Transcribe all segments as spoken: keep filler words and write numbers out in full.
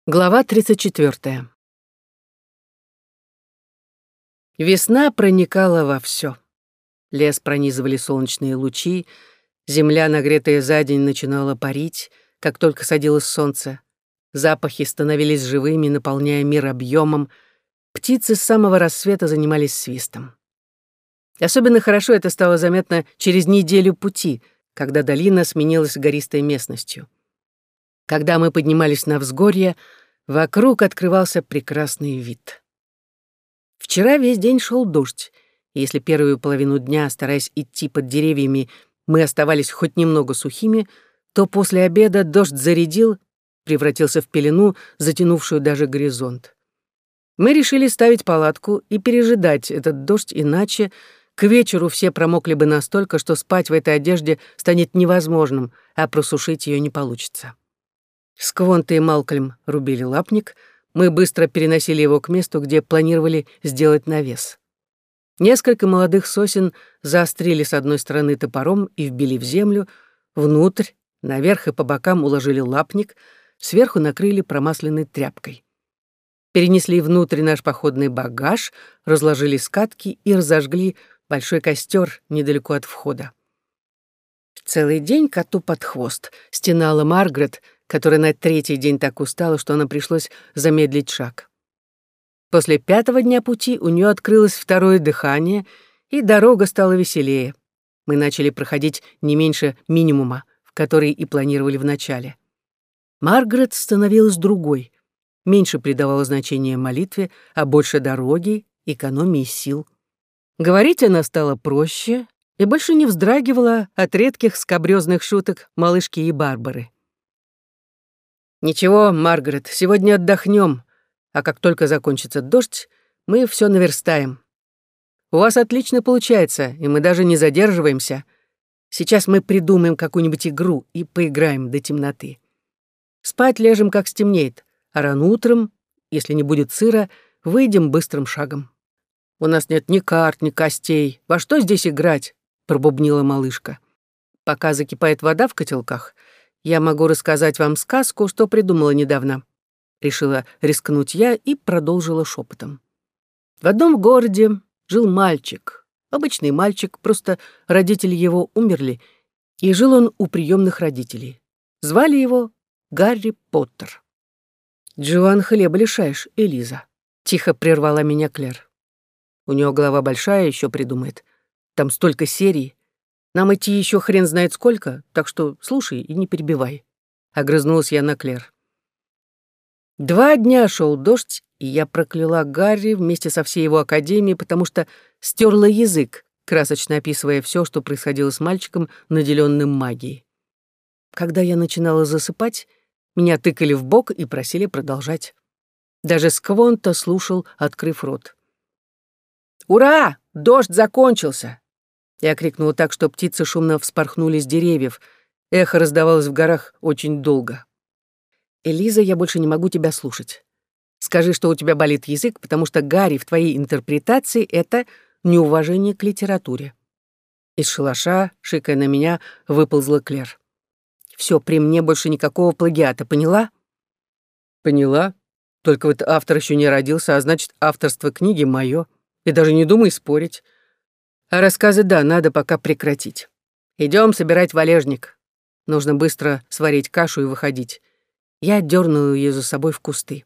Глава тридцать четвёртая. Весна проникала во всё. Лес пронизывали солнечные лучи, земля, нагретая за день, начинала парить, как только садилось солнце. Запахи становились живыми, наполняя мир объёмом. Птицы с самого рассвета занимались свистом. Особенно хорошо это стало заметно через неделю пути, когда долина сменилась гористой местностью. Когда мы поднимались на взгорье, вокруг открывался прекрасный вид. Вчера весь день шел дождь, и если первую половину дня, стараясь идти под деревьями, мы оставались хоть немного сухими, то после обеда дождь зарядил, превратился в пелену, затянувшую даже горизонт. Мы решили ставить палатку и пережидать этот дождь, иначе к вечеру все промокли бы настолько, что спать в этой одежде станет невозможным, а просушить ее не получится. Сквонта и Малкольм рубили лапник, мы быстро переносили его к месту, где планировали сделать навес. Несколько молодых сосен заострили с одной стороны топором и вбили в землю, внутрь, наверх и по бокам уложили лапник, сверху накрыли промасленной тряпкой. Перенесли внутрь наш походный багаж, разложили скатки и разожгли большой костер недалеко от входа. Целый день коту под хвост стенала Маргарет, которая на третий день так устала, что она пришлось замедлить шаг. После пятого дня пути у нее открылось второе дыхание, и дорога стала веселее. Мы начали проходить не меньше минимума, в который и планировали вначале. Маргарет становилась другой, меньше придавала значения молитве, а больше дороге, экономии сил. Говорить она стала проще и больше не вздрагивала от редких скабрёзных шуток малышки и Барбары. «Ничего, Маргарет, сегодня отдохнем, а как только закончится дождь, мы все наверстаем. У вас отлично получается, и мы даже не задерживаемся. Сейчас мы придумаем какую-нибудь игру и поиграем до темноты. Спать ляжем, как стемнеет, а рано утром, если не будет сыра, выйдем быстрым шагом. У нас нет ни карт, ни костей. Во что здесь играть?» — пробубнила малышка. «Пока закипает вода в котелках, я могу рассказать вам сказку, что придумала недавно». Решила рискнуть я и продолжила шепотом. В одном городе жил мальчик. Обычный мальчик, просто родители его умерли, и жил он у приемных родителей. Звали его Гарри Поттер. «Джоан, хлеба лишаешь, Элиза», — тихо прервала меня Клэр. «У нее голова большая, еще придумает. Там столько серий. Нам идти еще хрен знает сколько, так что слушай и не перебивай». Огрызнулась я на Клэр. Два дня шел дождь, и я прокляла Гарри вместе со всей его академией, потому что стерла язык, красочно описывая все, что происходило с мальчиком, наделенным магией. Когда я начинала засыпать, меня тыкали в бок и просили продолжать. Даже Сквонта слушал, открыв рот. «Ура! Дождь закончился!» Я крикнула так, что птицы шумно вспорхнули с деревьев. Эхо раздавалось в горах очень долго. «Элиза, я больше не могу тебя слушать. Скажи, что у тебя болит язык, потому что Гарри в твоей интерпретации — это неуважение к литературе». Из шалаша, шикая на меня, выползла Клэр. «Все, при мне больше никакого плагиата, поняла?» «Поняла. Только вот автор еще не родился, а значит, авторство книги мое. И даже не думай спорить. А рассказы, да, надо пока прекратить. Идем собирать валежник. Нужно быстро сварить кашу и выходить». Я дернула ее за собой в кусты.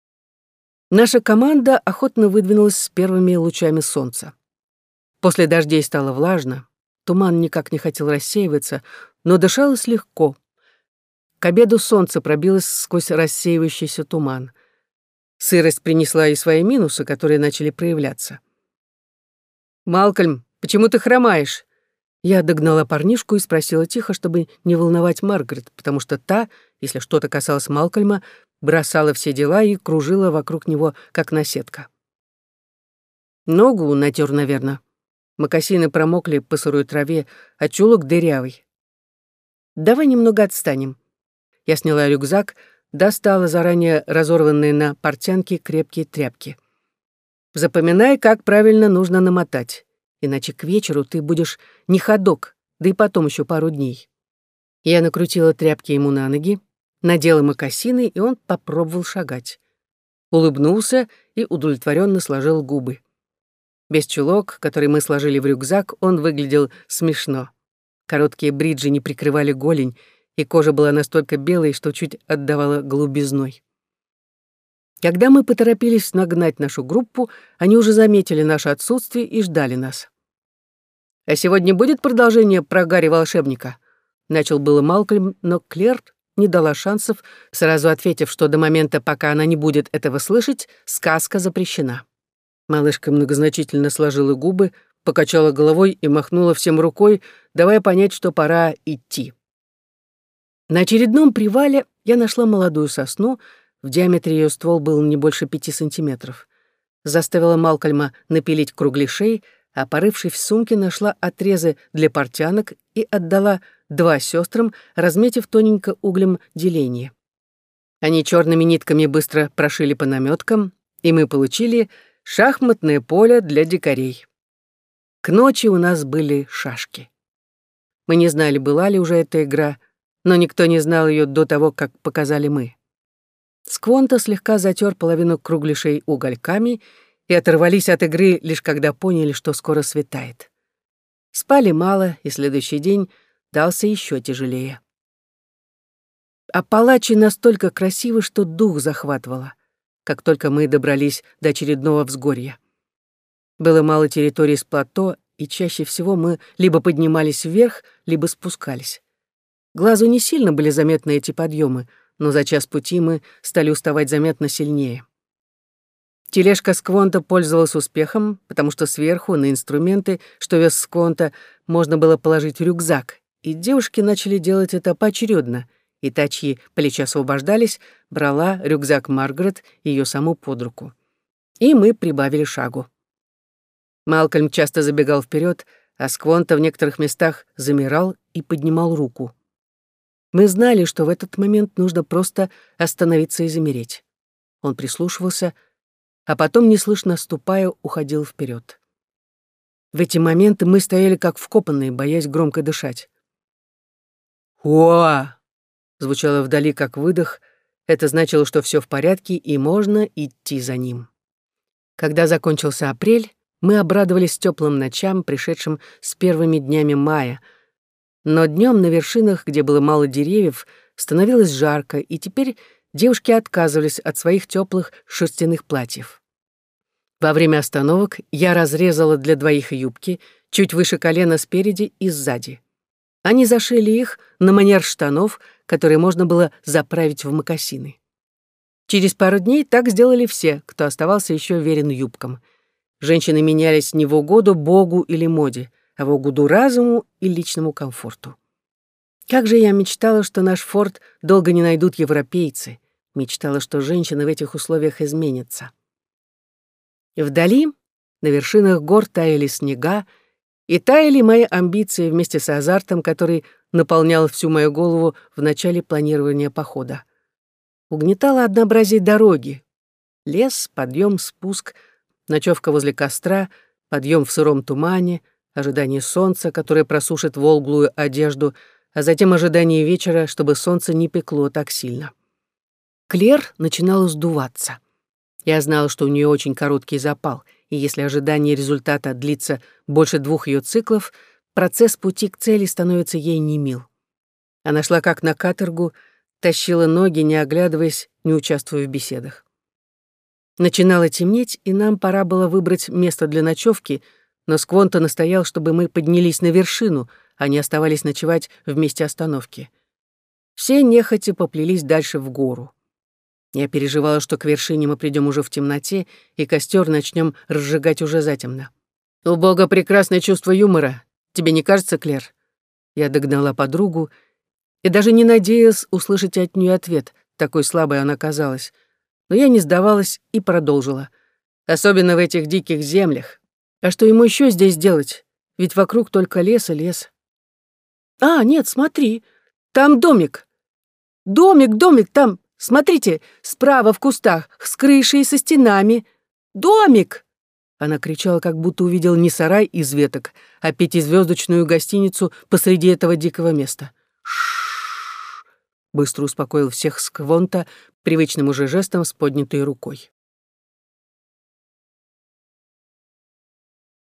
Наша команда охотно выдвинулась с первыми лучами солнца. После дождей стало влажно, туман никак не хотел рассеиваться, но дышалось легко. К обеду солнце пробилось сквозь рассеивающийся туман. Сырость принесла и свои минусы, которые начали проявляться. «Малкольм, почему ты хромаешь?» Я догнала парнишку и спросила тихо, чтобы не волновать Маргарет, потому что та, если что-то касалось Малкольма, бросала все дела и кружила вокруг него, как наседка. «Ногу натер, наверное. Мокасины промокли по сырой траве, а чулок дырявый. Давай немного отстанем». Я сняла рюкзак, достала заранее разорванные на портянке крепкие тряпки. «Запоминай, как правильно нужно намотать. Иначе к вечеру ты будешь не ходок, да и потом еще пару дней». Я накрутила тряпки ему на ноги, надела мокасины, и он попробовал шагать. Улыбнулся и удовлетворенно сложил губы. Без чулок, который мы сложили в рюкзак, он выглядел смешно. Короткие бриджи не прикрывали голень, и кожа была настолько белой, что чуть отдавала голубизной. Когда мы поторопились нагнать нашу группу, они уже заметили наше отсутствие и ждали нас. «А сегодня будет продолжение про Гарри-волшебника?» Начал было Малкольм, но Клэр не дала шансов, сразу ответив, что до момента, пока она не будет этого слышать, сказка запрещена. Малышка многозначительно сложила губы, покачала головой и махнула всем рукой, давая понять, что пора идти. На очередном привале я нашла молодую сосну, в диаметре ее ствол был не больше пяти сантиметров. Заставила Малкольма напилить кругляшей, а, порывшись в сумке, нашла отрезы для портянок и отдала два сестрам, разметив тоненько углем деление. Они черными нитками быстро прошили по наметкам, и мы получили шахматное поле для дикарей. К ночи у нас были шашки. Мы не знали, была ли уже эта игра, но никто не знал ее до того, как показали мы. Сквонта слегка затер половину кругляшей угольками и оторвались от игры, лишь когда поняли, что скоро светает. Спали мало, и следующий день дался еще тяжелее. Апалачи настолько красивы, что дух захватывало, как только мы добрались до очередного взгорья. Было мало территории с плато, и чаще всего мы либо поднимались вверх, либо спускались. Глазу не сильно были заметны эти подъемы, но за час пути мы стали уставать заметно сильнее. Тележка Сквонта пользовалась успехом, потому что сверху на инструменты, что вез Сквонта, можно было положить рюкзак, и девушки начали делать это поочередно, и та, чьи плечи освобождались, брала рюкзак Маргарет и ее саму под руку. И мы прибавили шагу. Малкольм часто забегал вперед, а Сквонта в некоторых местах замирал и поднимал руку. Мы знали, что в этот момент нужно просто остановиться и замереть. Он прислушивался, а потом, неслышно ступая, уходил вперед. В эти моменты мы стояли как вкопанные, боясь громко дышать. «Уа!» — звучало вдали как выдох. Это значило, что все в порядке и можно идти за ним. Когда закончился апрель, мы обрадовались теплым ночам, пришедшим с первыми днями мая. Но днем на вершинах, где было мало деревьев, становилось жарко, и теперь девушки отказывались от своих теплых шерстяных платьев. Во время остановок я разрезала для двоих юбки, чуть выше колена спереди и сзади. Они зашили их на манер штанов, которые можно было заправить в мокасины. Через пару дней так сделали все, кто оставался еще верен юбкам. Женщины менялись не в угоду Богу или моде, а в угоду разуму и личному комфорту. Как же я мечтала, что наш форт долго не найдут европейцы. Мечтала, что женщины в этих условиях изменятся. Вдали, на вершинах гор, таяли снега, и таяли мои амбиции вместе с азартом, который наполнял всю мою голову в начале планирования похода. Угнетало однообразие дороги. Лес, подъем, спуск, ночевка возле костра, подъем в сыром тумане, ожидание солнца, которое просушит волглую одежду, а затем ожидание вечера, чтобы солнце не пекло так сильно. Клэр начинала сдуваться. Я знала, что у нее очень короткий запал, и если ожидание результата длится больше двух ее циклов, процесс пути к цели становится ей немил. Она шла как на каторгу, тащила ноги, не оглядываясь, не участвуя в беседах. Начинало темнеть, и нам пора было выбрать место для ночевки, но Сквонта настоял, чтобы мы поднялись на вершину, а не оставались ночевать в месте остановки. Все нехотя поплелись дальше в гору. Я переживала, что к вершине мы придем уже в темноте, и костер начнем разжигать уже затемно. «У Бога прекрасное чувство юмора. Тебе не кажется, Клэр?» Я догнала подругу и даже не надеялась услышать от нее ответ, такой слабой она казалась. Но я не сдавалась и продолжила. «Особенно в этих диких землях. А что ему еще здесь делать? Ведь вокруг только лес и лес». «А, нет, смотри, там домик. Домик, домик, там, смотрите, справа в кустах, с крышей и со стенами. Домик!» Она кричала, как будто увидела не сарай из веток, а пятизвездочную гостиницу посреди этого дикого места. «Ш-ш-ш! быстро успокоил всех Сквонта привычным уже жестом с поднятой рукой.